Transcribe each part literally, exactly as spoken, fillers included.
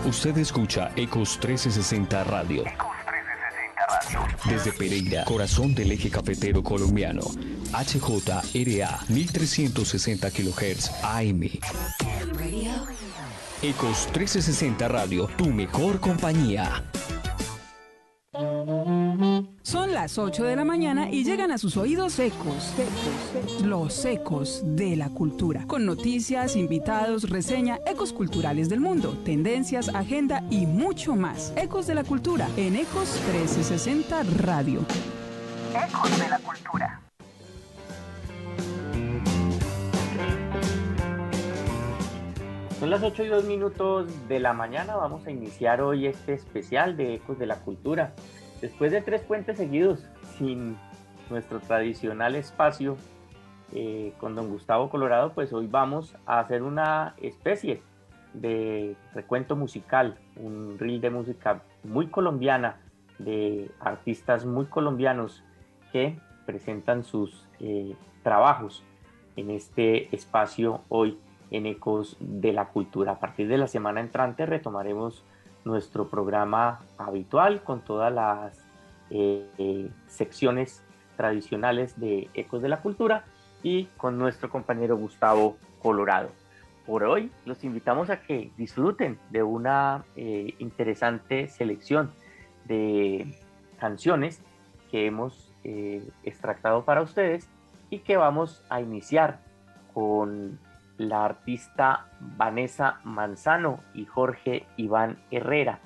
Usted escucha Ecos trescientos sesenta Radio. Desde Pereira, corazón del eje cafetero colombiano. H J R A mil trescientos sesenta kilohertz A M. Ecos trescientos sesenta Radio, tu mejor compañía. Son las ocho de la mañana y llegan a sus oídos ecos, ecos, los ecos de la cultura, con noticias, invitados, reseña, ecos culturales del mundo, tendencias, agenda y mucho más. Ecos de la cultura en Ecos trescientos sesenta Radio. Ecos de la cultura. Son las ocho y dos minutos de la mañana. Vamos a iniciar hoy este especial de Ecos de la Cultura. Después de tres puentes seguidos sin nuestro tradicional espacio eh, con don Gustavo Colorado, pues hoy vamos a hacer una especie de recuento musical, un reel de música muy colombiana, de artistas muy colombianos que presentan sus eh, trabajos en este espacio hoy en Ecos de la Cultura. A partir de la semana entrante retomaremos nuestro programa habitual con todas las eh, eh, secciones tradicionales de Ecos de la Cultura y con nuestro compañero Gustavo Colorado. Por hoy los invitamos a que disfruten de una eh, interesante selección de canciones que hemos eh, extractado para ustedes y que vamos a iniciar con la artista Vanessa Manzano y Jorge Iván Herrera,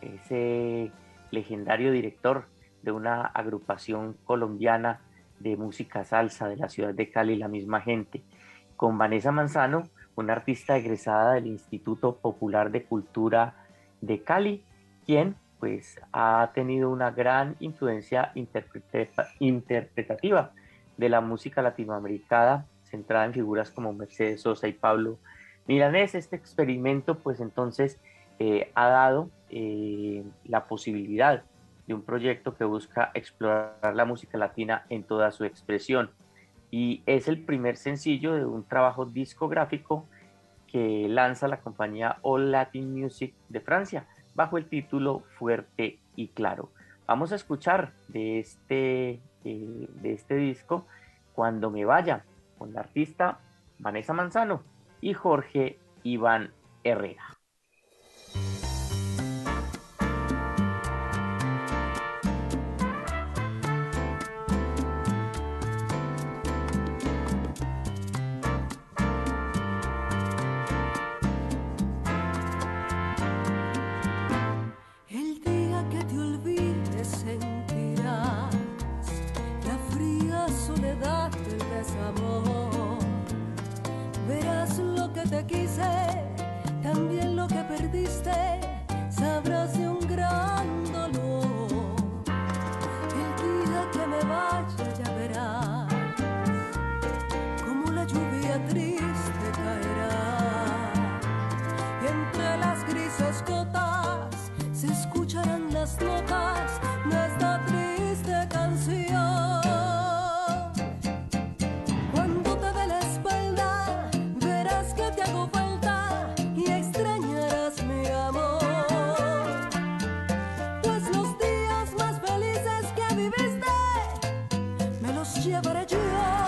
ese legendario director de una agrupación colombiana de música salsa de la ciudad de Cali, La Misma Gente. Con Vanessa Manzano, una artista egresada del Instituto Popular de Cultura de Cali, quien pues ha tenido una gran influencia interpreta- interpretativa de la música latinoamericana, centrada en figuras como Mercedes Sosa y Pablo Milanés. Este experimento pues entonces eh, ha dado eh, la posibilidad de un proyecto que busca explorar la música latina en toda su expresión, y es el primer sencillo de un trabajo discográfico que lanza la compañía All Latin Music de Francia bajo el título Fuerte y Claro. Vamos a escuchar de este, eh, de este disco Cuando me vaya, con la artista Vanessa Manzano y Jorge Iván Herrera. El día que te olvides sentirás la fría soledad del desamor. Verás lo que te quise, también lo que perdiste, sabrás de un gran dolor. El día que me vaya ya verás como la lluvia triste caerá. Y entre las grises gotas se escucharán las notas de esta triste canción. Cuando te dé la espalda, verás que te hago falta y extrañarás mi amor. Pues los días más felices que viviste me los llevaré yo.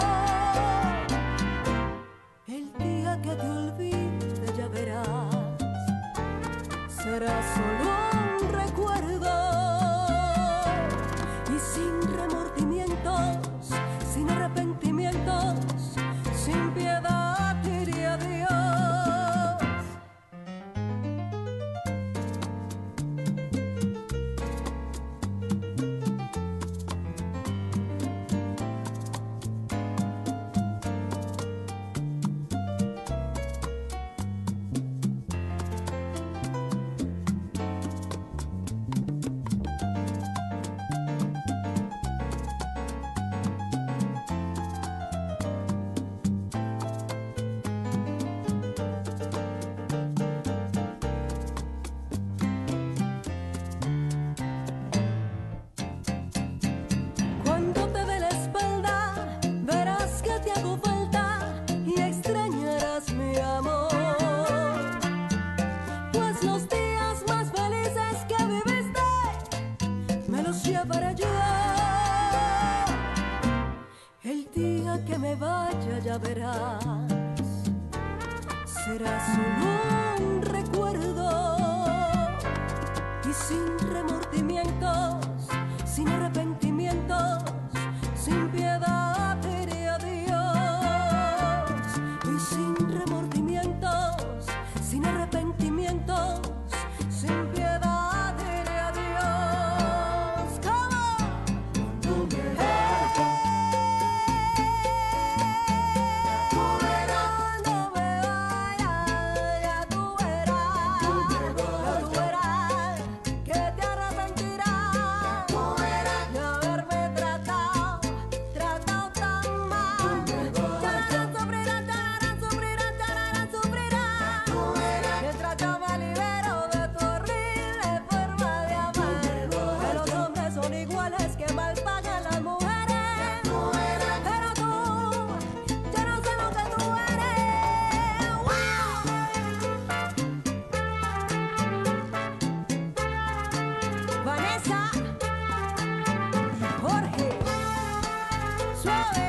El día que te olvide ya verás, será solo un recuerdo y sin remordimientos, sin arrepentimientos, sin piedad diré adiós. será solo un recuerdo y sin remordimientos, sin arrepentimientos, sin piedad diré adiós y sin remordimientos, sin arrepentimientos, sin piedad diré adiós. ¿Cómo? Tú me vas. Tú verás, no me vayas, ya tú verás, ya tú verás que te arrepentirás de haberme tratado, tratado tan mal. Tararán, sufrirán, tararán, sufrirán, tararán, sufrirán. Mientras yo me libero de tu horrible forma de amar. Que los hombres son iguales, que mal pagan las mujeres. Pero tú, yo no sé lo que tú eres. ¡Wow! Vanessa, Jorge, suave.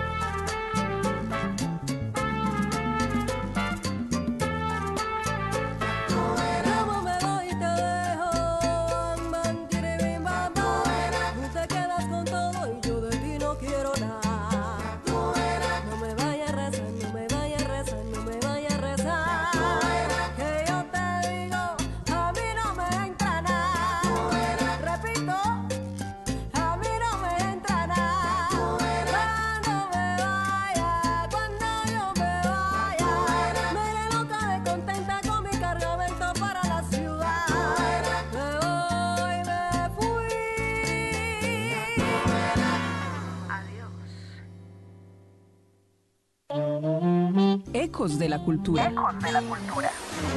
Como me voy y te dejo, mentir mi mamá. Tú te quedas con todo y yo de ti no quiero nada. No me vayas a rezar, no me vayas a rezar, no me vayas a rezar. Que yo te digo, a mí no me entra nada. Repito, a mí no me entra nada. Cuando me vaya, cuando yo me vaya, me iré loca de contenta con mi cargamento para la ciudad. Me voy, me fui. Ecos de la cultura. Ecos de la cultura.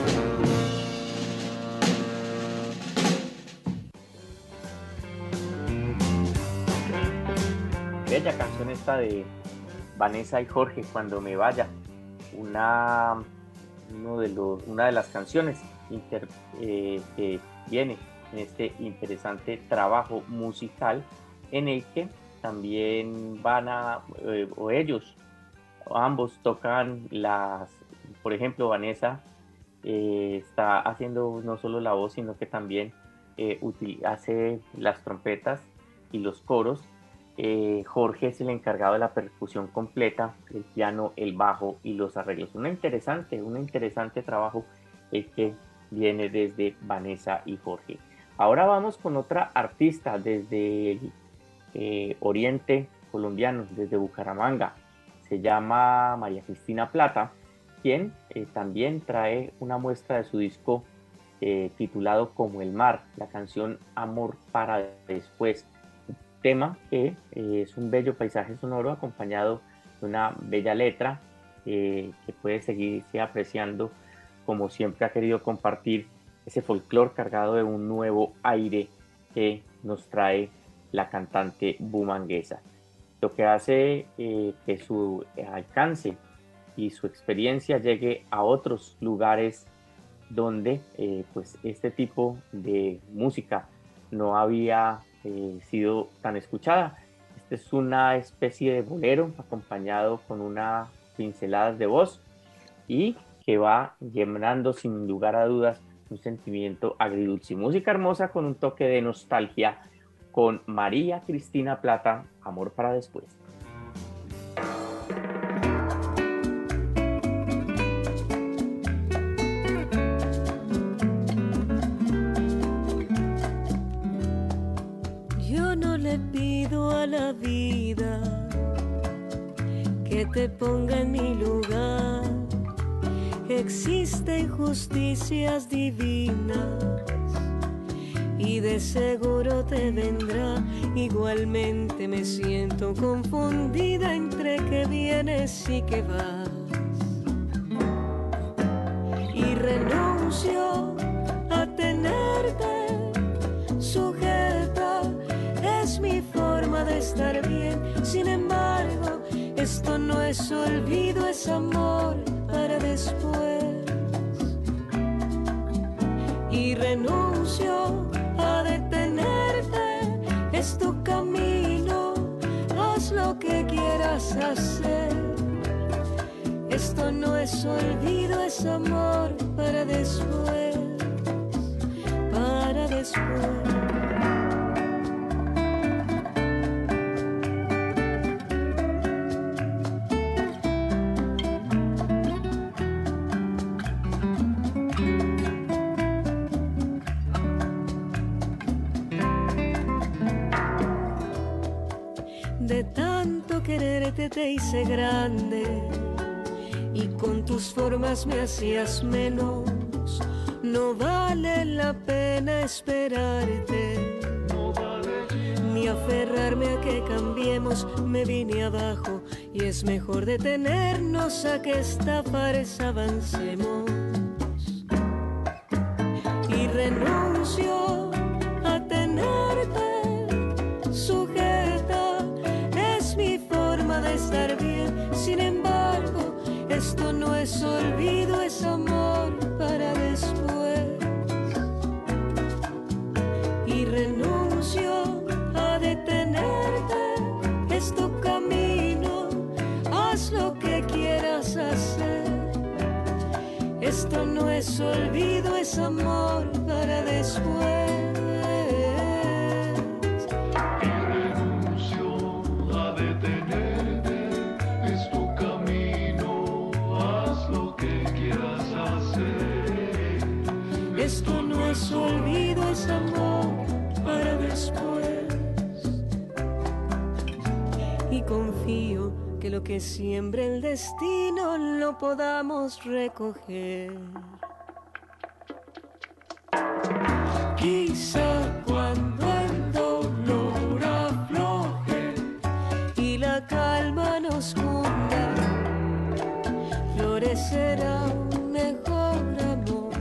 Bella canción esta de Vanessa y Jorge, Cuando me vaya. Una, uno de los, una de las canciones inter- eh, que viene en este interesante trabajo musical en el que también van a, eh, o ellos, ambos tocan las, por ejemplo, Vanessa eh, está haciendo no solo la voz, sino que también eh, util- hace las trompetas y los coros. Eh, Jorge es el encargado de la percusión completa, el piano, el bajo y los arreglos. Una interesante, un interesante trabajo el que viene desde Vanessa y Jorge. Ahora vamos con otra artista desde el eh, oriente colombiano, desde Bucaramanga. Se llama María Cristina Plata, quien eh, también trae una muestra de su disco eh, titulado Como el mar, la canción Amor para después. Tema que eh, es un bello paisaje sonoro acompañado de una bella letra eh, que puede seguirse apreciando, como siempre ha querido compartir ese folclore cargado de un nuevo aire que nos trae la cantante bumanguesa. Lo que hace eh, que su alcance y su experiencia llegue a otros lugares donde eh, pues este tipo de música no había Eh, sido tan escuchada. Este es una especie de bolero acompañado con unas pinceladas de voz y que va llenando sin lugar a dudas un sentimiento agridulce. Música hermosa con un toque de nostalgia con María Cristina Plata, Amor para después. Yo no le pido a la vida que te ponga en mi lugar. Existen justicias divinas y de seguro te vendrá. Igualmente me siento confundida entre que vienes y que vas. Y renuncio a tenerte sujeta. Es mi forma de estar bien. Sin embargo, esto no es olvido, es amor para después. Y renuncio a detenerte, es tu camino, haz lo que quieras hacer. Esto no es olvido, es es amor para después, para después. De tanto quererte te hice grande y con tus formas me hacías menos. No vale la pena esperarte, no vale ni aferrarme a que cambiemos. Me vine abajo y es mejor detenernos a que esta farsa avancemos. Y renuncio a tenerte sujeta, es mi forma de estar bien. Sin embargo, esto no es olvido, es amor para después. Y renuncio a detenerte, es tu camino, haz lo que quieras hacer. Esto no es olvido, es amor para después. Esto no es olvido, es amor para después. Y confío que lo que siembre el destino lo podamos recoger. Quizá cuando el dolor afloje y la calma nos cunda, florecerá un mejor amor.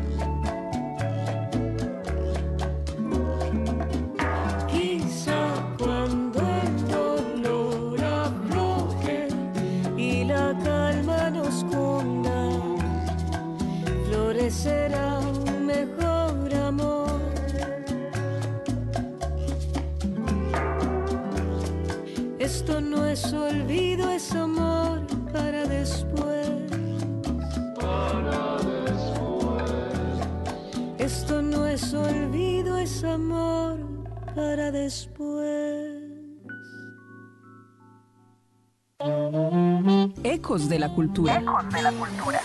Quizá cuando el dolor afloje y la calma nos cunda, florecerá un mejor amor. Esto no es olvido, es amor para después. Para después. Esto no es olvido, es amor para después. Ecos de la cultura. Ecos de la cultura.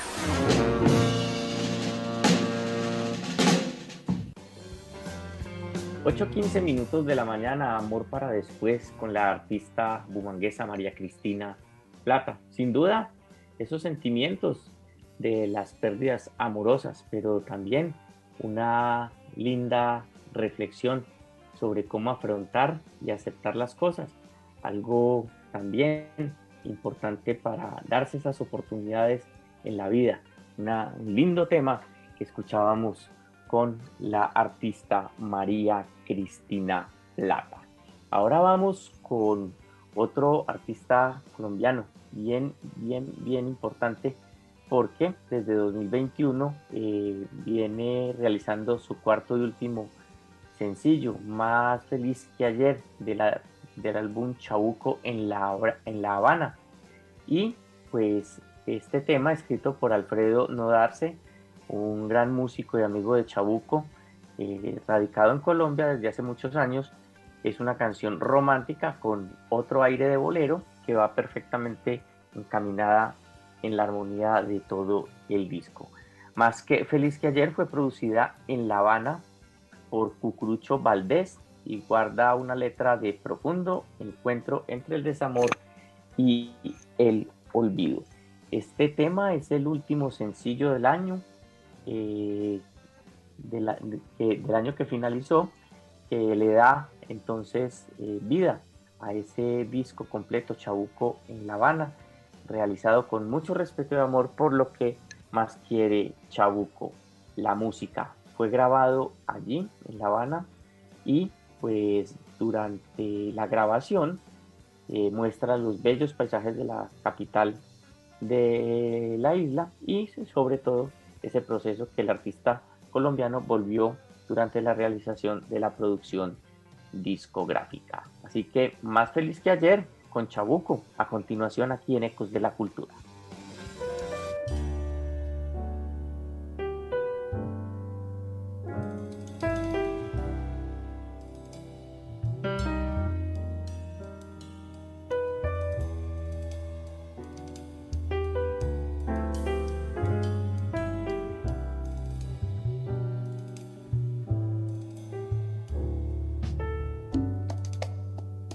ocho quince minutos de la mañana, amor para después, con la artista bumanguesa María Cristina Plata. Sin duda, esos sentimientos de las pérdidas amorosas, pero también una linda reflexión sobre cómo afrontar y aceptar las cosas. Algo también importante para darse esas oportunidades en la vida. Una, un lindo tema que escuchábamos con la artista María Cristina Plata. Ahora vamos con otro artista colombiano bien, bien, bien importante, porque desde dos mil veintiuno eh, viene realizando su cuarto y último sencillo, Más feliz que ayer, de la, del álbum Chabuco en la, en la Habana. Y pues este tema, escrito por Alfredo Nodarse, un gran músico y amigo de Chabuco, eh, radicado en Colombia desde hace muchos años, es una canción romántica con otro aire de bolero que va perfectamente encaminada en la armonía de todo el disco. Más que feliz que ayer fue producida en La Habana por Cucurucho Valdés y guarda una letra de profundo encuentro entre el desamor y el olvido. Este tema es el último sencillo del año, eh, de la, de, de, del año que finalizó, que le da entonces eh, vida a ese disco completo, Chabuco en La Habana, realizado con mucho respeto y amor por lo que más quiere Chabuco, la música. Fue grabado allí en La Habana y pues durante la grabación eh, muestra los bellos paisajes de la capital de la isla y sobre todo ese proceso que el artista colombiano volvió durante la realización de la producción discográfica. Así que Más feliz que ayer con Chabuco, a continuación aquí en Ecos de la Cultura.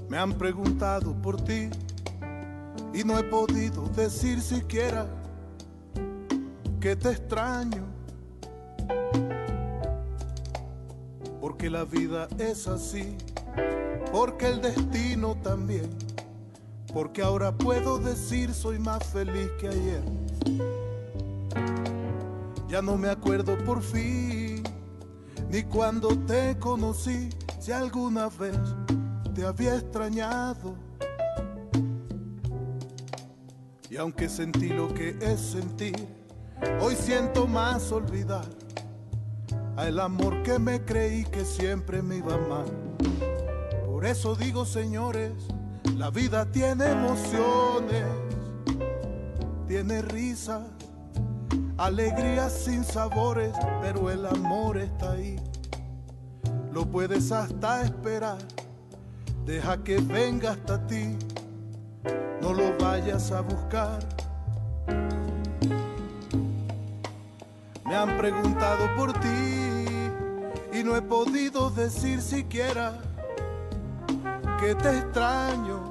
Me han preguntado por ti y no he podido decir siquiera que te extraño, porque la vida es así, porque el destino también, porque ahora puedo decir soy más feliz que ayer. Ya no me acuerdo por fin ni cuando te conocí, si alguna vez te había extrañado. Y aunque sentí lo que es sentir, hoy siento más olvidar al amor que me creí que siempre me iba a amar. Por eso digo, señores, la vida tiene emociones, tiene risas, alegrías sin sabores, pero el amor está ahí. Lo puedes hasta esperar, deja que venga hasta ti, no lo vayas a buscar. Me han preguntado por ti y no he podido decir siquiera que te extraño,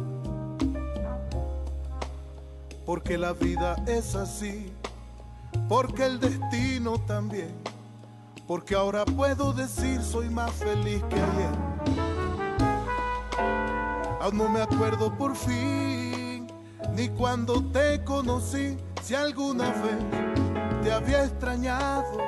porque la vida es así, porque el destino también, porque ahora puedo decir soy más feliz que ayer. Aún no me acuerdo por fin ni cuando te conocí, si alguna vez te había extrañado.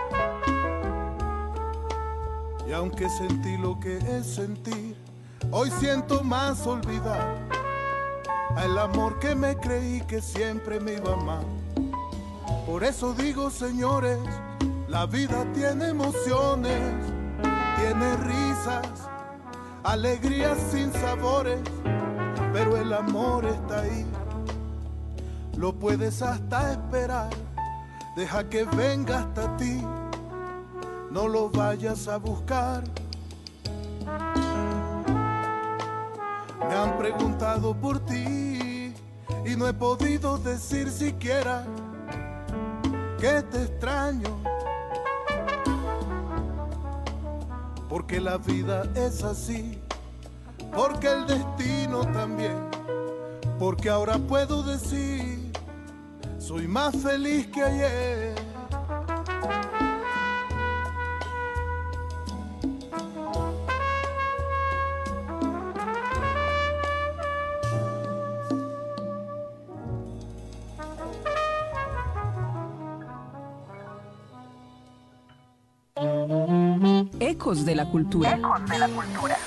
Y aunque sentí lo que es sentir, hoy siento más olvidar al amor que me creí que siempre me iba a amar. Por eso digo, señores, la vida tiene emociones, tiene risas, alegrías sin sabores, pero el amor está ahí. Lo puedes hasta esperar, deja que venga hasta ti, no lo vayas a buscar. Me han preguntado por ti y no he podido decir siquiera que te extraño, porque la vida es así, porque el destino también, porque ahora puedo decir soy más feliz que ayer. Ecos de la cultura. Ecos de la cultura.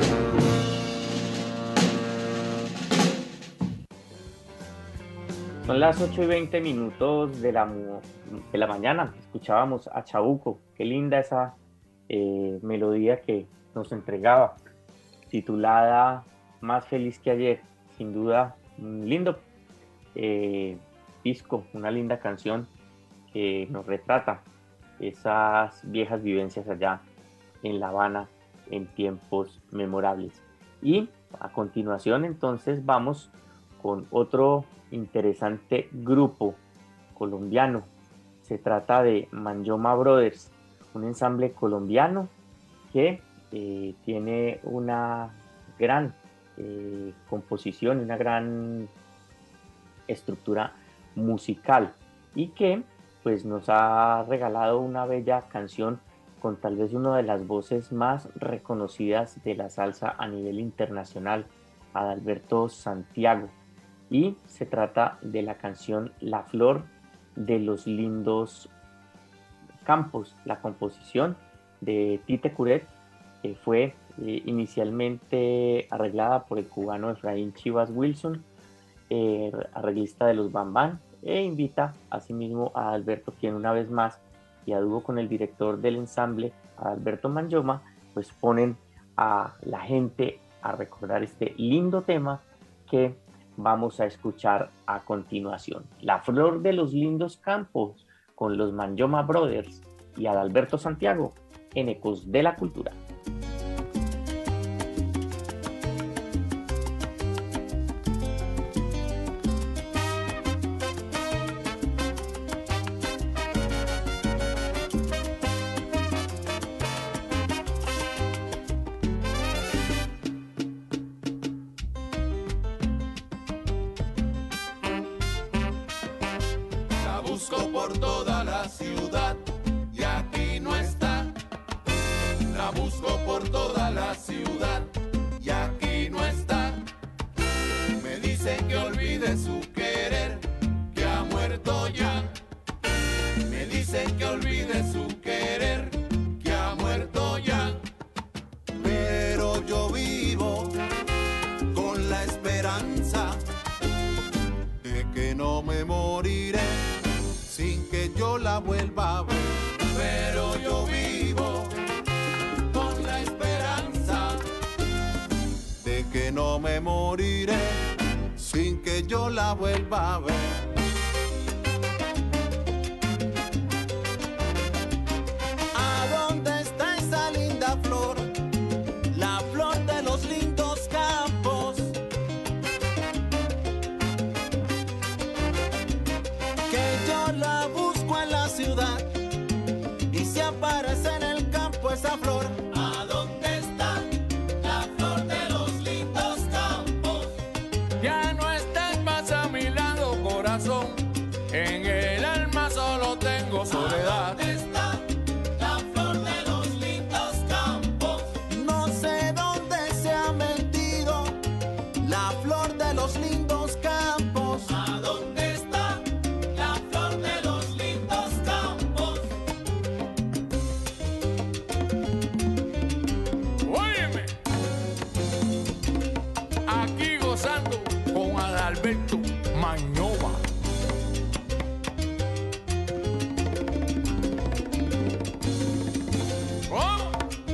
Son las ocho y veinte minutos de la, de la mañana. Escuchábamos a Chabuco. Qué linda esa eh, melodía que nos entregaba, titulada Más feliz que ayer. Sin duda, un lindo eh, disco, una linda canción que nos retrata esas viejas vivencias allá en La Habana en tiempos memorables. Y a continuación entonces vamos con otro interesante grupo colombiano. Se trata de Manyoma Brothers, un ensamble colombiano que eh, tiene una gran eh, composición, una gran estructura musical y que pues nos ha regalado una bella canción con tal vez una de las voces más reconocidas de la salsa a nivel internacional, Adalberto Santiago. Y se trata de la canción La Flor de los Lindos Campos, la composición de Tite Curet, que fue eh, inicialmente arreglada por el cubano Efraín Chivas Wilson, eh, arreglista de los Bambán, e invita asimismo a Alberto, quien una vez más, y a dúo con el director del ensamble, Alberto Manyoma, pues ponen a la gente a recordar este lindo tema que vamos a escuchar a continuación. La Flor de los Lindos Campos, con los Manyoma Brothers y Adalberto Santiago, en Ecos de la Cultura. que olvide su querer, que ha muerto ya. Pero yo vivo con la esperanza de que no me moriré sin que yo la vuelva a ver. Pero yo vivo con la esperanza de que no me moriré sin que yo la vuelva a ver. ¿A dónde está esa linda flor? La flor de los lindos campos. Que yo la busco en la ciudad y se aparece en el campo esa flor. ¿A dónde está la flor de los lindos campos? Ya no estás más a mi lado, corazón. En el alma solo tengo soledad. ¿A dónde está la flor de los lindos campos? No sé dónde se ha metido la flor de los lindos campos. ¿A dónde está la flor de los lindos campos? Óyeme, aquí gozando con Adalberto Mañova. ¿Cómo?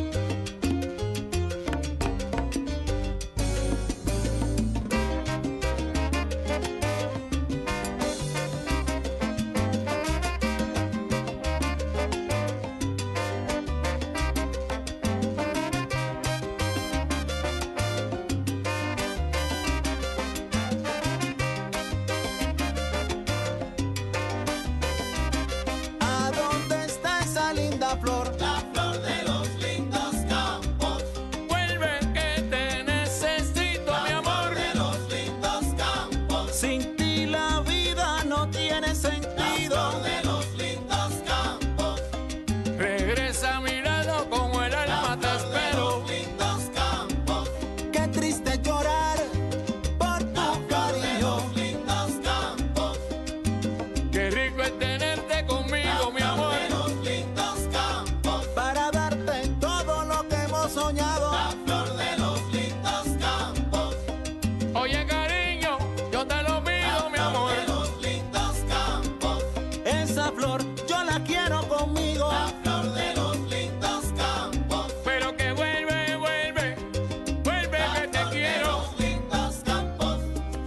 ¿A dónde está esa linda flor? La flor de los lindos campos. Vuelve que te necesito, mi amor. De los lindos campos. Sin ti la vida no tiene sentido. La flor de los lindos campos. Regresa a mi lado como el alma te espero. Los lindos campos. Qué triste llorar por tu cariño. Los lindos campos. Qué rico es tenerte conmigo, mi amor. Los lindos campos. Para darte todo lo que hemos soñado. La flor de los lindos campos. Oye, cariño, yo te lo pido, mi amor. De los lindos campos. Esa flor yo la quiero conmigo. La flor de los lindos campos. Pero que vuelve, vuelve, vuelve que te quiero. Los lindos campos.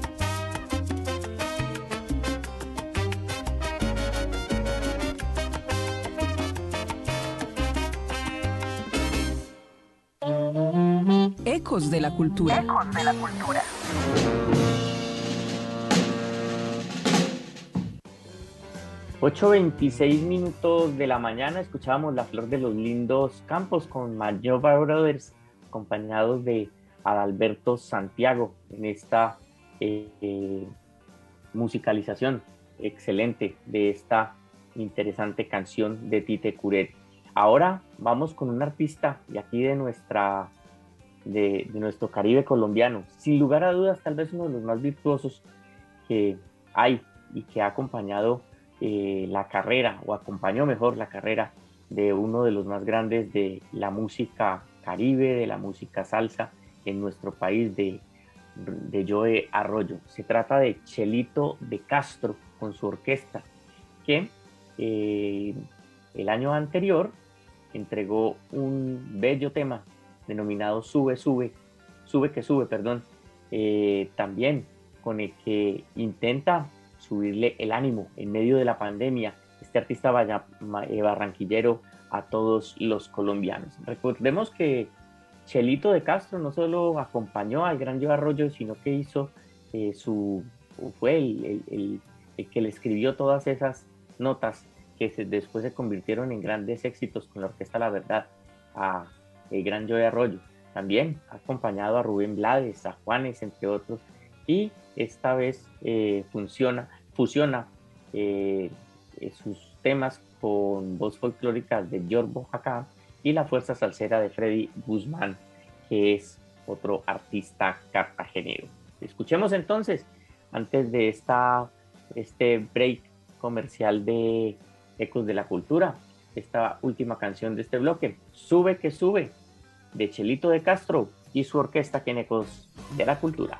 Ecos de la cultura. Ecos de la cultura. ocho veintiséis minutos de la mañana escuchábamos La Flor de los Lindos Campos con Mañova Brothers, acompañados de Adalberto Santiago en esta eh, eh, musicalización excelente de esta interesante canción de Tite Curet. Ahora vamos con un artista de aquí de nuestra de, de nuestro Caribe colombiano, sin lugar a dudas tal vez uno de los más virtuosos que hay y que ha acompañado eh, la carrera, o acompañó mejor la carrera de uno de los más grandes de la música caribe, de la música salsa en nuestro país, de, de Joe Arroyo. Se trata de Chelito de Castro con su orquesta, que eh, el año anterior entregó un bello tema denominado Sube, Sube, Sube que Sube, perdón, eh, también con el que intenta subirle el ánimo en medio de la pandemia, este artista vaya, eh, barranquillero a todos los colombianos. Recordemos que Chelito de Castro no solo acompañó al gran Joe Arroyo, sino que hizo eh, su, fue el, el, el, el que le escribió todas esas notas que se, después se convirtieron en grandes éxitos con la Orquesta La Verdad, a el gran Joe Arroyo. También ha acompañado a Rubén Blades, a Juanes, entre otros, y esta vez eh, funciona, fusiona eh, sus temas con voz folclórica de George Bojacá y la fuerza salsera de Freddy Guzmán, que es otro artista cartagenero. Escuchemos entonces, antes de esta, este break comercial de Ecos de la Cultura. Esta última canción de este bloque, Sube que Sube, de Chelito de Castro y su orquesta aquí en Ecos de la Cultura.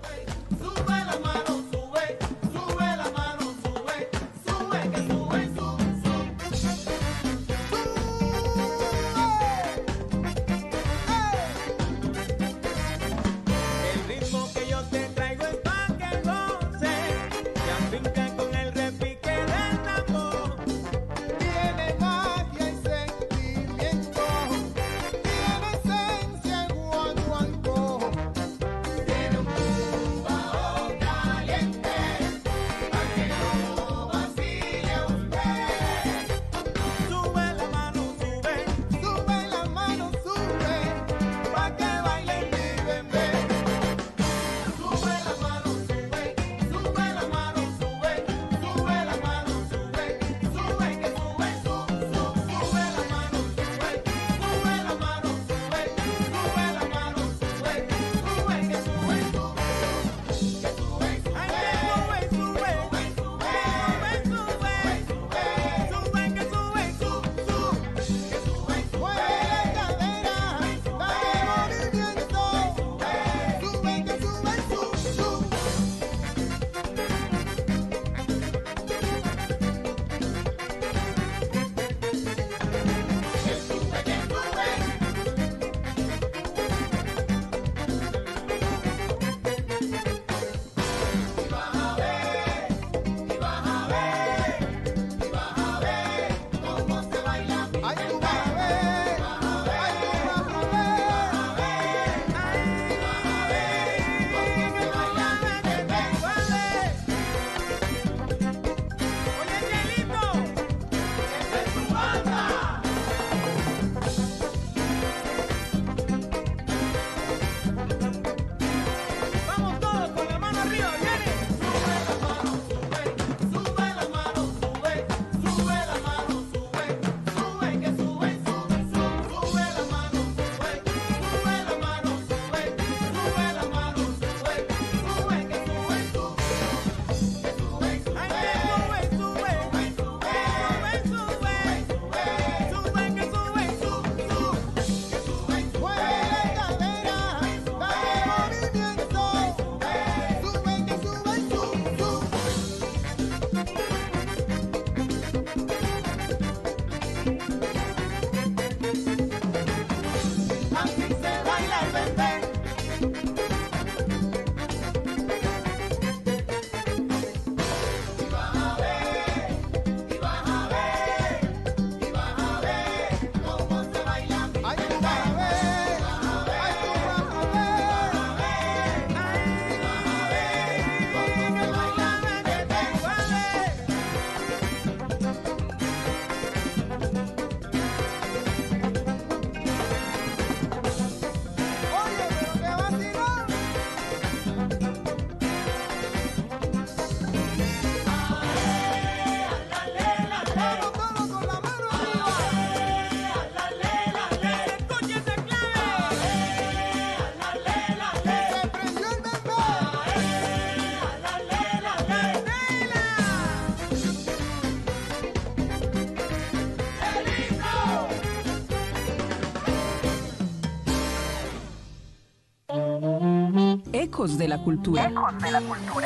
Ecos de la Cultura. Ecos de la Cultura.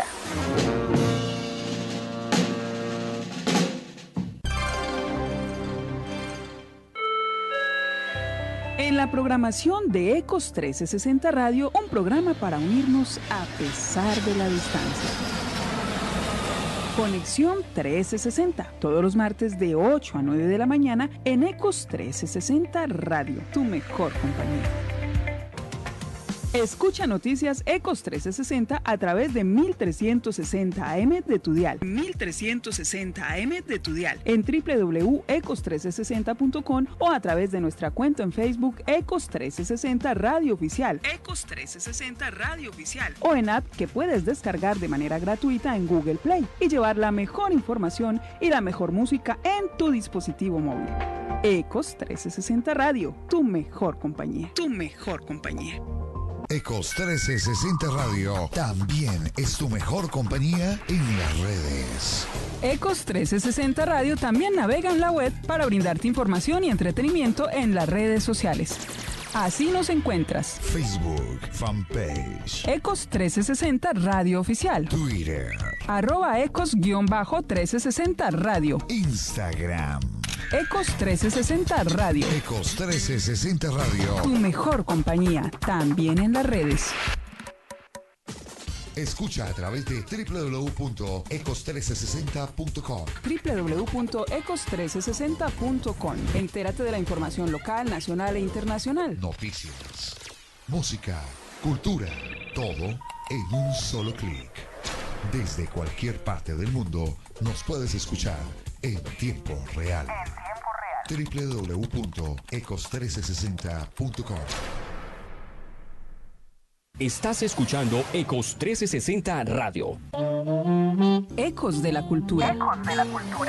En la programación de Ecos trece sesenta Radio, un programa para unirnos a pesar de la distancia. Conexión trece sesenta, todos los martes de ocho a nueve de la mañana en Ecos trece sesenta Radio, tu mejor compañía. Escucha noticias Ecos trece sesenta a través de mil trescientos sesenta A M de tu dial. mil trescientos sesenta A M de tu dial. En doble u doble u doble u punto ecos trece sesenta punto com o a través de nuestra cuenta en Facebook Ecos trece sesenta Radio Oficial. Ecos trece sesenta Radio Oficial. O en app que puedes descargar de manera gratuita en Google Play y llevar la mejor información y la mejor música en tu dispositivo móvil. Ecos trece sesenta Radio, tu mejor compañía. Tu mejor compañía. Ecos trece sesenta Radio también es tu mejor compañía en las redes. Ecos trece sesenta Radio también navega en la web para brindarte información y entretenimiento en las redes sociales. Así nos encuentras. Facebook, fanpage. Ecos trece sesenta Radio Oficial. Twitter. Arroba Ecos-trece sesenta Radio. Instagram. Ecos trece sesenta Radio. Ecos trece sesenta Radio. Tu mejor compañía, también en las redes. Escucha a través de doble u doble u doble u punto ecos trece sesenta punto com. doble u doble u doble u punto ecos trece sesenta punto com. Entérate de la información local, nacional e internacional. Noticias, música, cultura, todo en un solo clic. Desde cualquier parte del mundo nos puedes escuchar en tiempo real. En tiempo real. doble u doble u doble u punto ecos trece sesenta punto com. Estás escuchando Ecos trece sesenta Radio. Ecos de la cultura. Ecos de la cultura.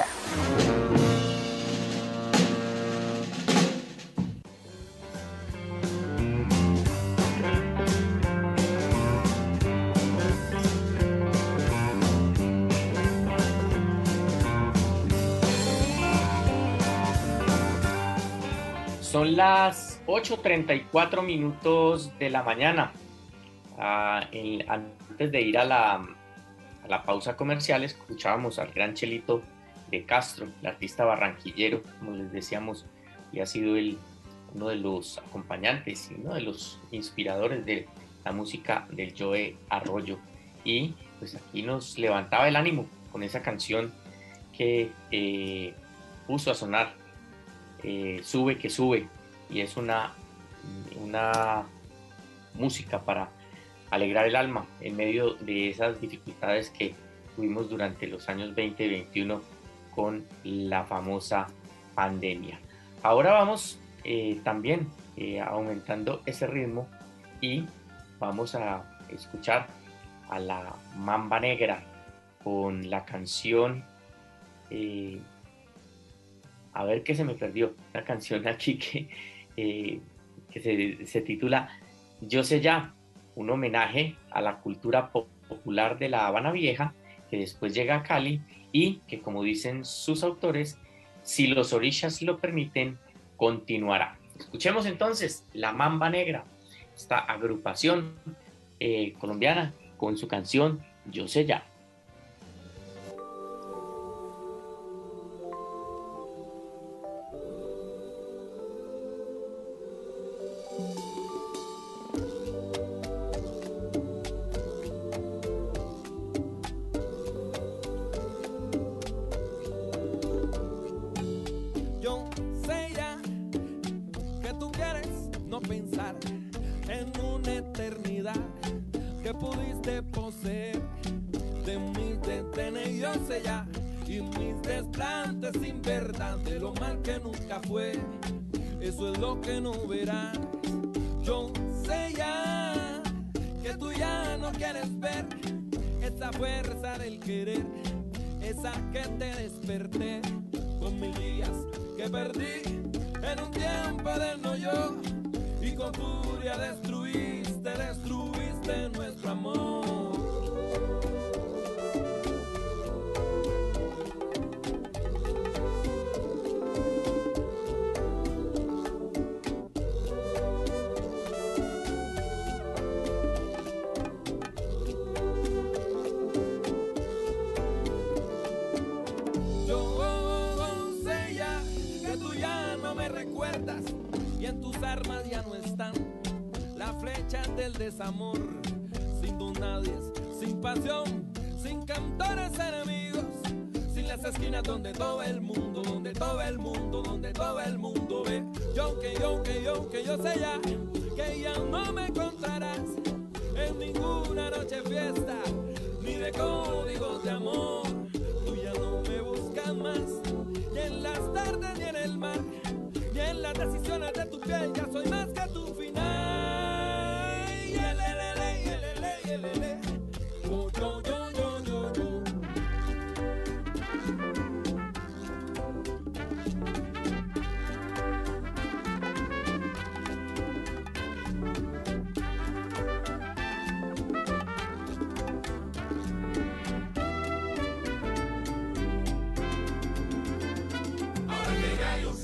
Son las ocho treinta y cuatro minutos de la mañana. Uh, en, antes de ir a la, a la pausa comercial, escuchábamos al gran Chelito de Castro, el artista barranquillero, como les decíamos, y ha sido el, uno de los acompañantes, uno de los inspiradores de la música del Joe Arroyo. Y pues aquí nos levantaba el ánimo con esa canción que eh, puso a sonar, eh, Sube que sube, y es una, una música para alegrar el alma en medio de esas dificultades que tuvimos durante los años veinte y veintiuno con la famosa pandemia. Ahora vamos eh, también eh, aumentando ese ritmo y vamos a escuchar a la Mamba Negra con la canción eh, a ver qué se me perdió, una canción aquí que, eh, que se, se titula Yo sé ya, un homenaje a la cultura popular de La Habana Vieja, que después llega a Cali y que, como dicen sus autores, si los orishas lo permiten, continuará. Escuchemos entonces La Mamba Negra, esta agrupación eh, colombiana con su canción Yo sé ya. Eso es lo que no verás. Yo sé ya que tú ya no quieres ver esa fuerza del querer, esa que te desperté con mil días que perdí en un tiempo del no yo, y con furia destruiste, destruiste nuestro amor. Y en tus armas ya no están las flechas del desamor, sin donadies, sin pasión, sin cantores enemigos, sin las esquinas donde todo el mundo, donde todo el mundo, donde todo el mundo ve. Yo que yo que yo que yo sé ya que ya no me encontrarás en ninguna noche fiesta ni de códigos de amor. Tú ya no me buscas más, ni en las tardes ni en el mar, y en las decisiones de tu piel ya soy más que tu final. Yelelele, yelele, yelele. Yo, yo, yo, yo, yo, yo.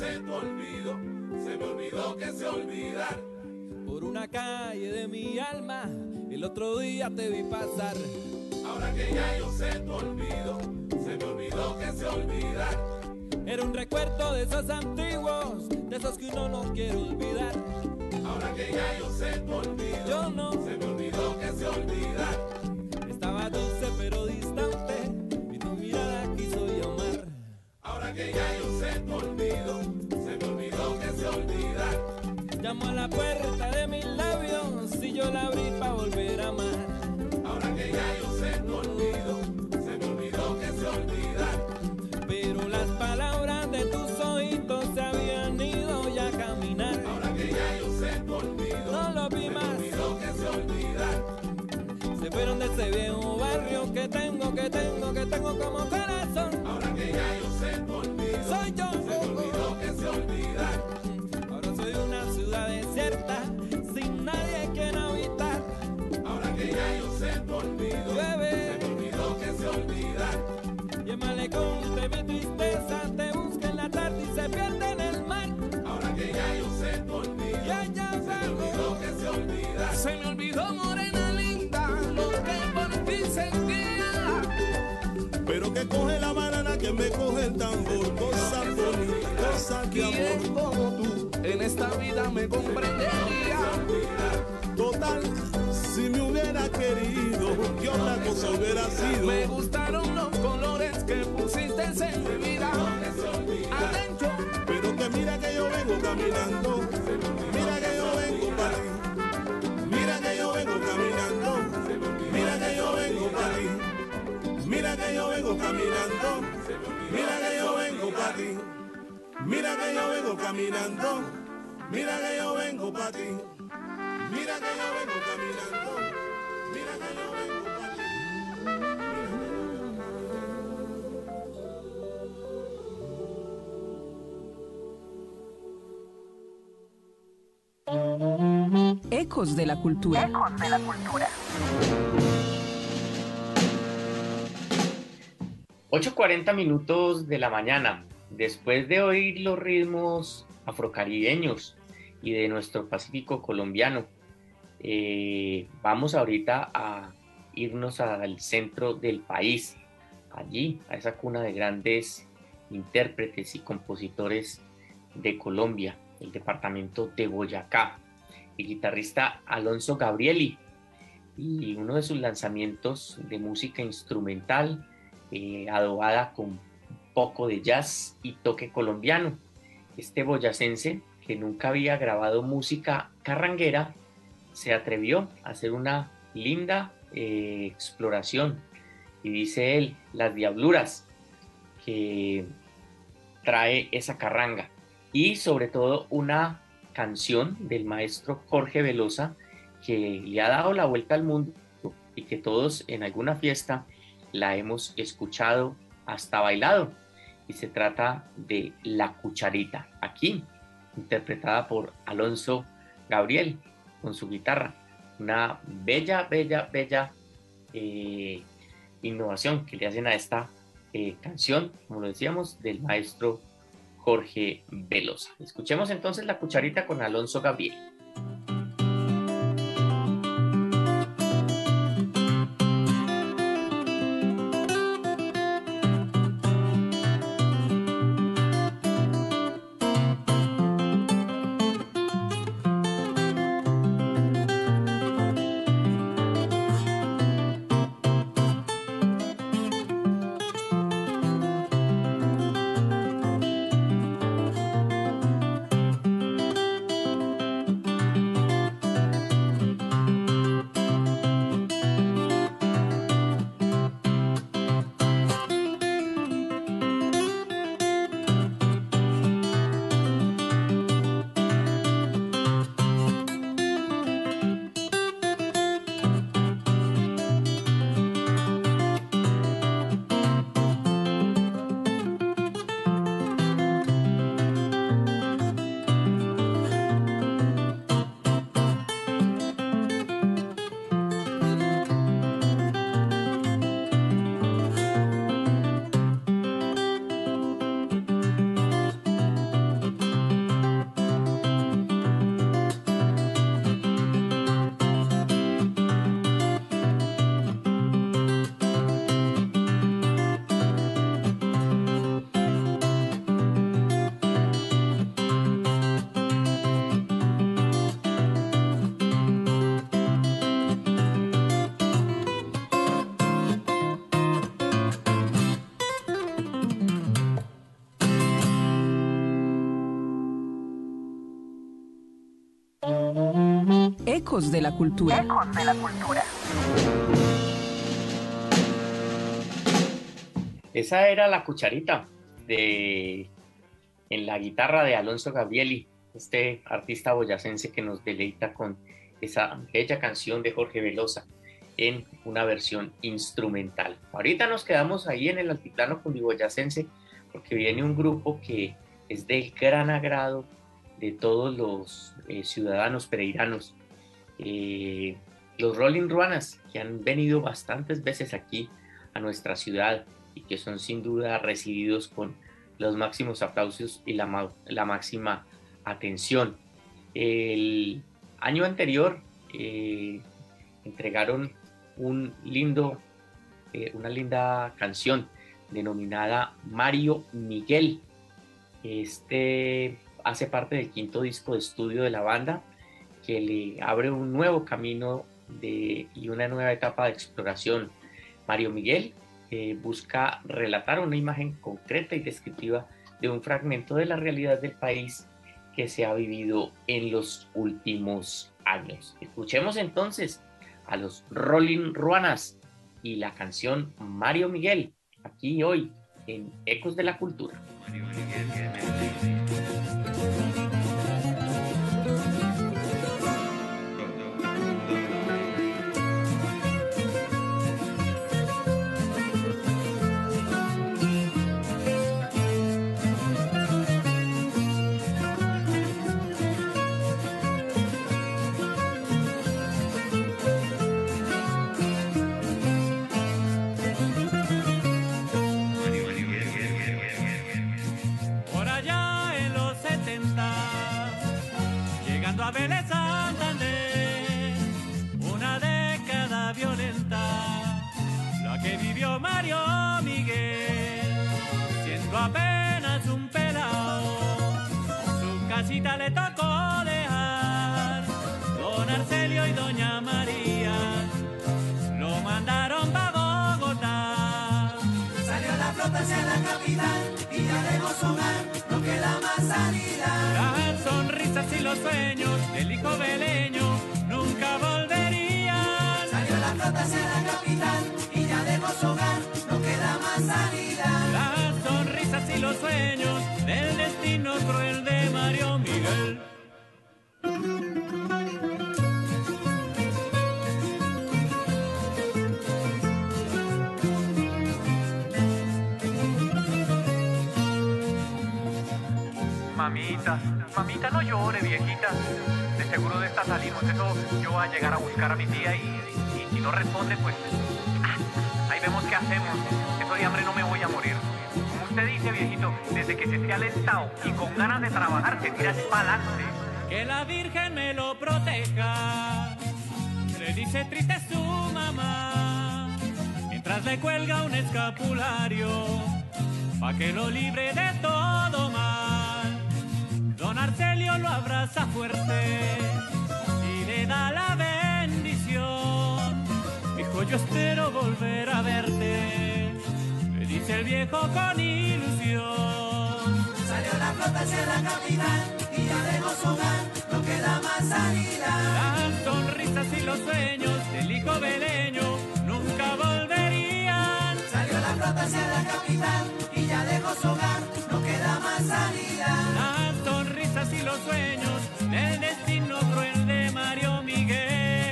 se te olvidó, se me olvidó que se olvidar. Por una calle de mi alma, el otro día te vi pasar. Ahora que ya yo se te olvidó, se me olvidó que se olvidar. Era un recuerdo de esos antiguos, de esos que uno no quiere olvidar. Ahora que ya yo se te olvidó, yo no, se me olvidó que se olvidar. Estaba dulce pero distante, y tu mirada quiso llamar. Ahora que ya yo se te olvidó, se me olvidó que se olvidar. Llamo a la puerta de mis labios, y yo la abrí pa' volver a amar. Ahora que ya yo se te olvidó, se me olvidó que se olvidar. Pero las palabras de tus ojitos se habían ido ya a caminar. Ahora que ya yo se te olvidó, no lo vi más, se me olvidó que se olvidar. Se fueron de ese viejo barrio que tengo, que tengo, que tengo como corazón. Ahora que ya yo se te olvidó, soy yo, se me olvidó que se olvidar. Ahora soy una ciudad desierta, sin nadie quien habitar. Ahora que ya yo se te olvidó, llueve, se me olvidó que se olvidar. Y el malecón de mi tristeza te busca en la tarde y se pierde en el mar. Ahora que ya yo se te olvidó, ya, ya, se me olvidó que se olvidar. Se me olvidó, morena linda, lo que por ti sentía. Pero que coge la banana, que me coge el tambor. Cosa bonita, cosa que amor. ¿Quién como tú en esta vida me comprendería? Total, si me hubiera querido, ¿qué otra cosa hubiera sido? Me gustaron los colores que pusiste en mi vida. Adentro. Pero que mira que yo vengo caminando, mira que yo vengo para ti. Mira que yo vengo caminando, mira que yo vengo para ti. Mira que yo vengo caminando, mira que yo vengo para ti. Mira que yo vengo caminando, mira que yo vengo para ti. Mira que yo vengo caminando, mira que yo vengo para ti. Ecos de la cultura. Ecos de la cultura. ocho cuarenta minutos de la mañana. Después de oír los ritmos afrocaribeños y de nuestro Pacífico colombiano, eh, vamos ahorita a irnos al centro del país, allí, a esa cuna de grandes intérpretes y compositores de Colombia, el departamento de Boyacá, el guitarrista Alonso Gabrieli, y uno de sus lanzamientos de música instrumental eh, adobada con un poco de jazz y toque colombiano. Este boyacense, que nunca había grabado música carranguera, se atrevió a hacer una linda eh, exploración, y dice él, las diabluras que trae esa carranga, y sobre todo una canción del maestro Jorge Velosa que le ha dado la vuelta al mundo y que todos en alguna fiesta la hemos escuchado, hasta bailado, y se trata de La Cucharita, aquí interpretada por Alonso Gabriel con su guitarra. Una bella, bella, bella eh, innovación que le hacen a esta eh, canción, como lo decíamos, del maestro Jorge Velosa. Escuchemos entonces La Cucharita con Alonso Gabriel. Ecos de la cultura. Ecos de la cultura. Esa era la cucharita de en la guitarra de Alonso Gabrieli, este artista boyacense que nos deleita con esa bella canción de Jorge Velosa en una versión instrumental. Ahorita nos quedamos ahí en el altiplano cundiboyacense porque viene un grupo que es del gran agrado de todos los eh, ciudadanos pereiranos, eh, los Rolling Ruanas, que han venido bastantes veces aquí a nuestra ciudad y que son sin duda recibidos con los máximos aplausos y la, la máxima atención. El año anterior eh, entregaron un lindo, eh, una linda canción denominada Mario Miguel. Este hace parte del quinto disco de estudio de la banda, que le abre un nuevo camino de, y una nueva etapa de exploración. Mario Miguel eh, busca relatar una imagen concreta y descriptiva de un fragmento de la realidad del país que se ha vivido en los últimos años. Escuchemos entonces a los Rolling Ruanas y la canción Mario Miguel, aquí hoy en Ecos de la Cultura. Mario Miguel. Mario Miguel, siendo apenas un pelao, su casita le tocó dejar. Don Arcelio y doña María lo mandaron pa' Bogotá. Salió la flota hacia la capital y ya dejó su hogar, no queda más salida. Las sonrisas y los sueños del hijo beleño nunca volverían. Salió la flota hacia la capital y ya dejó su hogar, no queda más salida. Las sonrisas y los sueños del destino cruel de Mario Miguel. Mamita, mamita no llore, viejita. De seguro de esta salimos. Eso yo voy a llegar a buscar a mi tía y, y si no responde, pues ahí vemos qué hacemos. Eso de hambre no me voy a morir. Como usted dice, viejito, desde que se esté alentado y con ganas de trabajar, se tira para adelante. Que la Virgen me lo proteja, le dice triste su mamá, mientras le cuelga un escapulario, pa' que lo libre de todo mal. Don Arcelio lo abraza fuerte y le da la bendición. Hijo, yo espero volver a verte, le dice el viejo con ilusión. Salió la flota hacia la capital y ya dejó su hogar, no queda más salida. Las sonrisas y los sueños del hijo beleño nunca volverían. Salió la flota hacia la capital y ya dejó su hogar, no queda más salida. Las sonrisas y los sueños del destino cruel de Mario Miguel.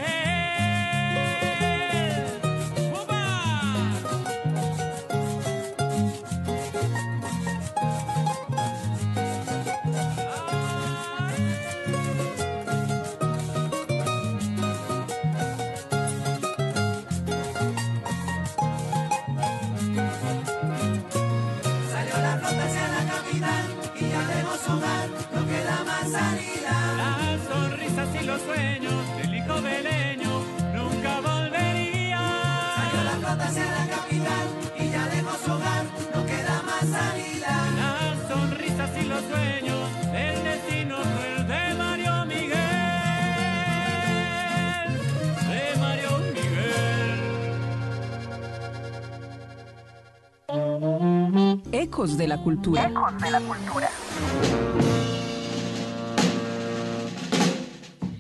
Las sonrisas y los sueños del hijo beleño nunca volverían. Salió la flota hacia la capital y ya dejó su hogar, no queda más salida. Las sonrisas y los sueños del destino cruel de Mario Miguel. De Mario Miguel. Ecos de la cultura. Ecos de la cultura.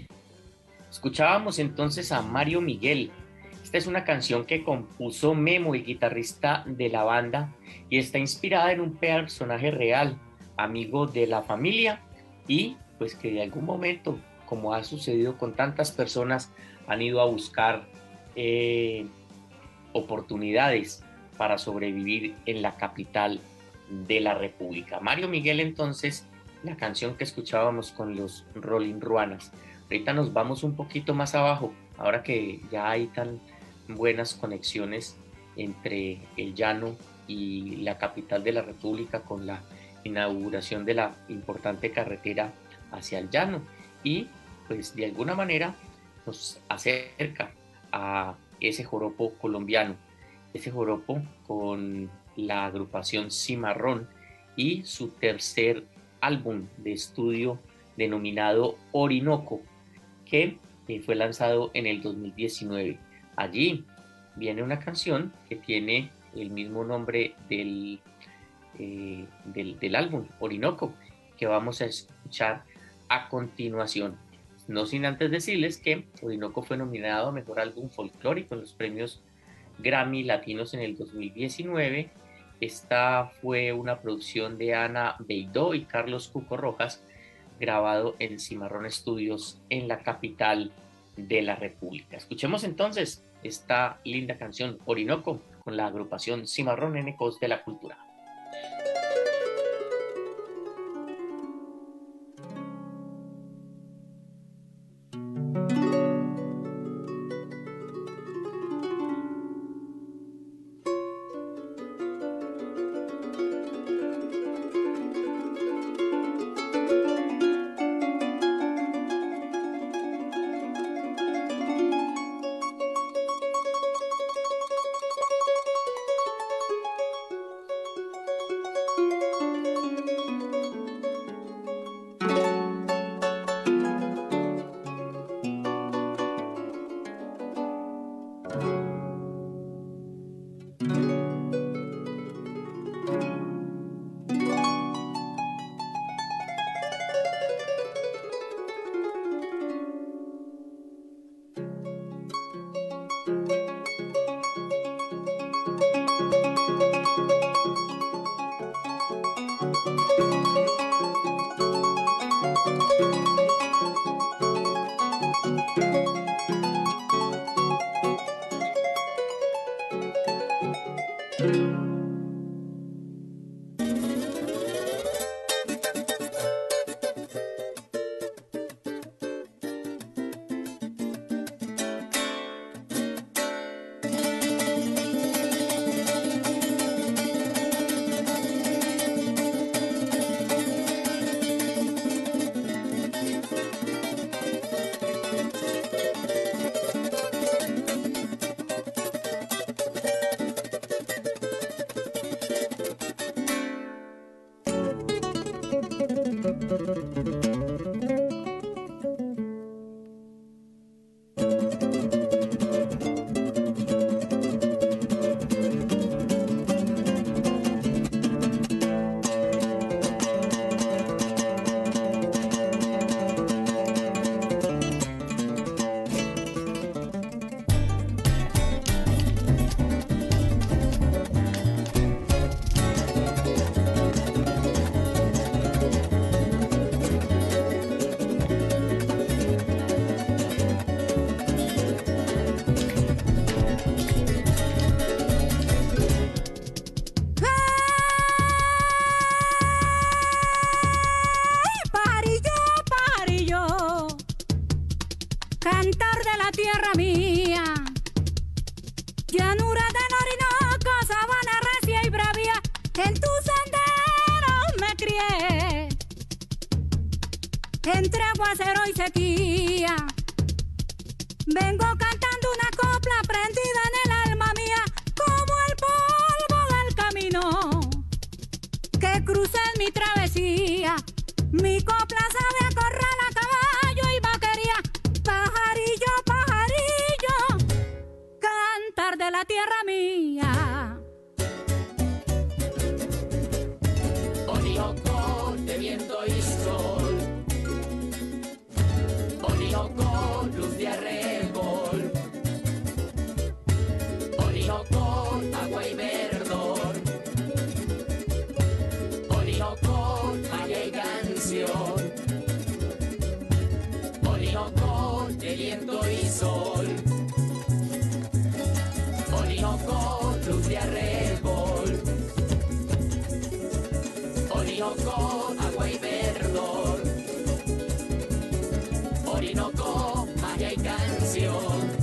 Escuchábamos entonces a Mario Miguel. Esta es una canción que compuso Memo, el guitarrista de la banda, y está inspirada en un personaje real, amigo de la familia, y pues que de algún momento, como ha sucedido con tantas personas, han ido a buscar eh, oportunidades para sobrevivir en la capital de la República. Mario Miguel, entonces, la canción que escuchábamos con los Rolling Ruanas. Ahorita nos vamos un poquito más abajo, ahora que ya hay tan buenas conexiones entre el llano y la capital de la República con la inauguración de la importante carretera hacia el llano, y pues de alguna manera nos acerca a ese joropo colombiano, ese joropo con la agrupación Cimarrón y su tercer álbum de estudio denominado Orinoco, que eh, fue lanzado en el dos mil diecinueve. Allí viene una canción que tiene el mismo nombre del, eh, del, del álbum, Orinoco, que vamos a escuchar a continuación. No sin antes decirles que Orinoco fue nominado a Mejor Álbum Folclórico en los premios Grammy Latinos en el dos mil diecinueve. Esta fue una producción de Ana Beidó y Carlos Cuco Rojas, grabado en Cimarrón Studios en la capital de la República. Escuchemos entonces esta linda canción Orinoco con la agrupación Cimarrón en Ecos de la Cultura. Cantor de la tierra mía, llanura del Orinoco, sabana recia y bravía, en tu sendero me crié, entre aguacero y sequía, vengo cantando una copla prendida en el alma mía, como el polvo del camino, que crucé en mi travesía, mi copla sabe a corral, a caballo y vaquería, pajarillo, pajarillo, cantar de la tierra mía. Orinoco de viento y sol, Orinoco luz de Orinoco de viento y sol. Orinoco, luz de arrebol. Orinoco, agua y verdor. Orinoco, magia y canción.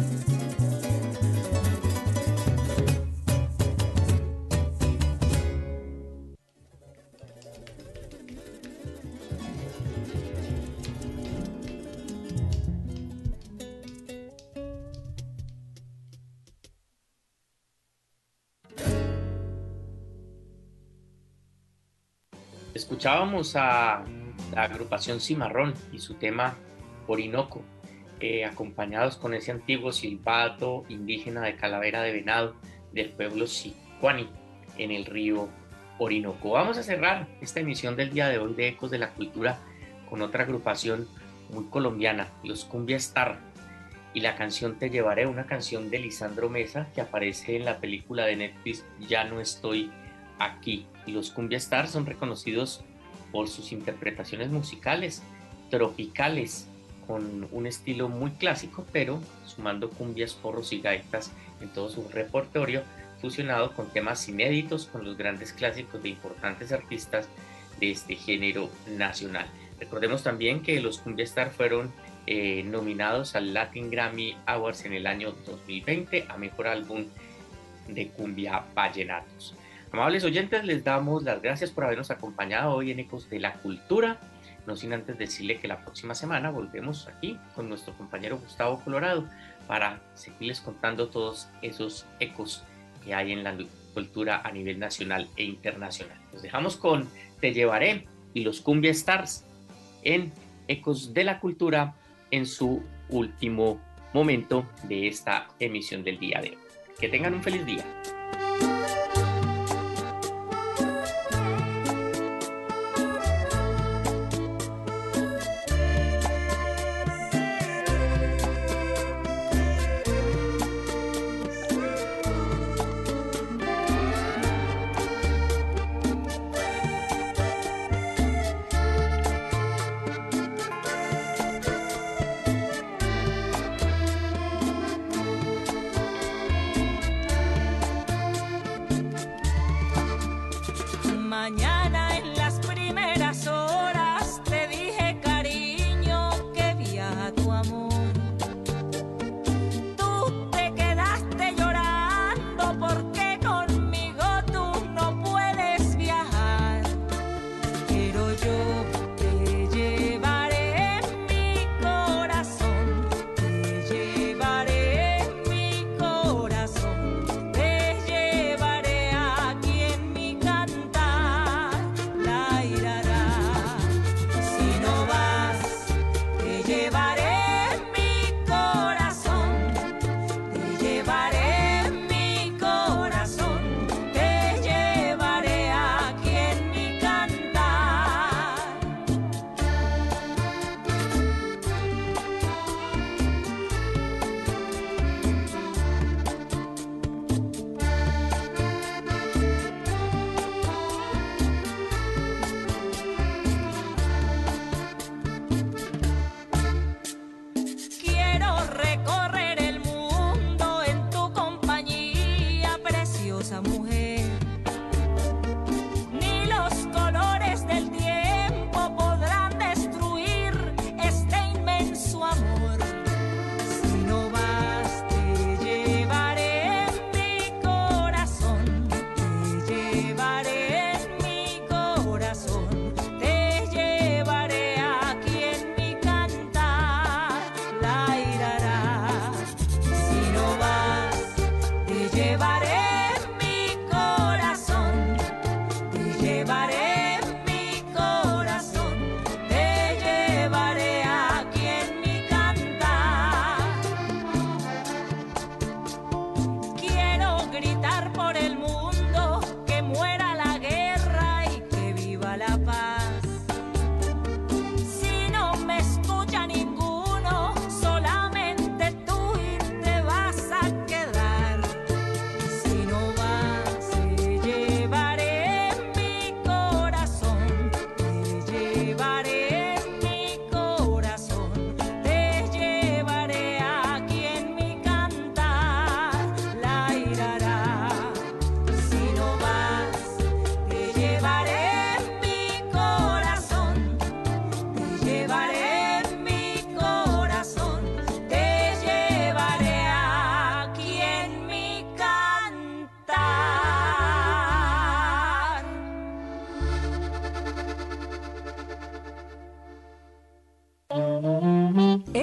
Escuchábamos a la agrupación Cimarrón y su tema Orinoco, eh, acompañados con ese antiguo silbato indígena de calavera de venado del pueblo Sicuani en el río Orinoco. Vamos a cerrar esta emisión del día de hoy de Ecos de la Cultura con otra agrupación muy colombiana, los Cumbia Star, y la canción Te Llevaré, una canción de Lisandro Mesa que aparece en la película de Netflix Ya no estoy aquí. Los Cumbia Stars son reconocidos por sus interpretaciones musicales tropicales con un estilo muy clásico, pero sumando cumbias, porros y gaitas en todo su repertorio, fusionado con temas inéditos con los grandes clásicos de importantes artistas de este género nacional. Recordemos también que los Cumbia Stars fueron eh, nominados al Latin Grammy Awards en el año dos mil veinte a Mejor Álbum de Cumbia Vallenatos. Amables oyentes, les damos las gracias por habernos acompañado hoy en Ecos de la Cultura, no sin antes decirle que la próxima semana volvemos aquí con nuestro compañero Gustavo Colorado para seguirles contando todos esos ecos que hay en la cultura a nivel nacional e internacional. Nos dejamos con Te Llevaré y los Cumbia Stars en Ecos de la Cultura en su último momento de esta emisión del día de hoy. Que tengan un feliz día.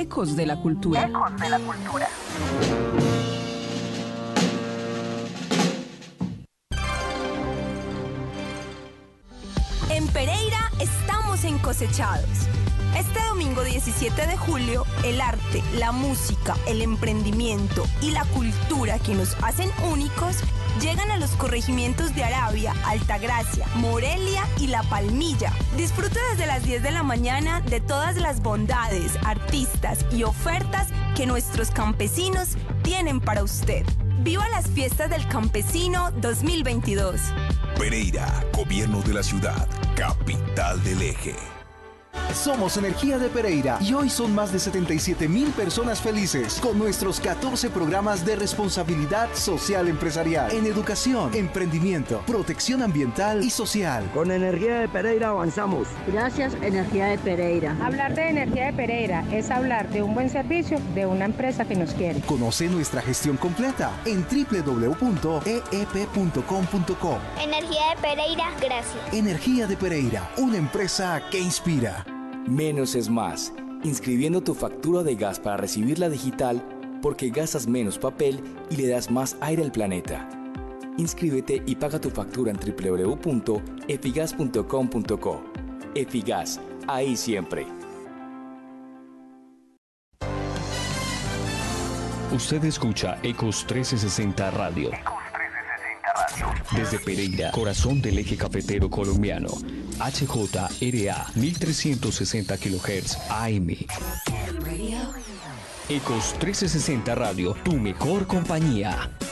Ecos de la Cultura. Ecos de la Cultura. En Pereira estamos en Cosechados. Este domingo diecisiete de julio, el arte, la música, el emprendimiento y la cultura que nos hacen únicos llegan a los corregimientos de Arabia, Altagracia, Morelia y La Palmilla. Disfrute desde las diez de la mañana de todas las bondades, artistas y ofertas que nuestros campesinos tienen para usted. ¡Viva las fiestas del campesino dos mil veintidós! Pereira, Gobierno de la Ciudad, capital del eje. Somos Energía de Pereira y hoy son más de setenta y siete mil personas felices con nuestros catorce programas de responsabilidad social empresarial en educación, emprendimiento, protección ambiental y social. Con Energía de Pereira avanzamos. Gracias, Energía de Pereira. Hablar de Energía de Pereira es hablar de un buen servicio de una empresa que nos quiere. Conoce nuestra gestión completa en doble u doble u doble u punto e e pe punto com punto co. Energía de Pereira, gracias. Energía de Pereira, una empresa que inspira. Menos es más. Inscribiendo tu factura de gas para recibirla digital porque gastas menos papel y le das más aire al planeta. Inscríbete y paga tu factura en doble u doble u doble u punto efigas punto com punto co. Efigas, ahí siempre. Usted escucha Ecos trescientos sesenta Radio. Desde Pereira, corazón del eje cafetero colombiano. H J R A mil trescientos sesenta kilohertz A M. Ecos trescientos sesenta Radio, tu mejor compañía.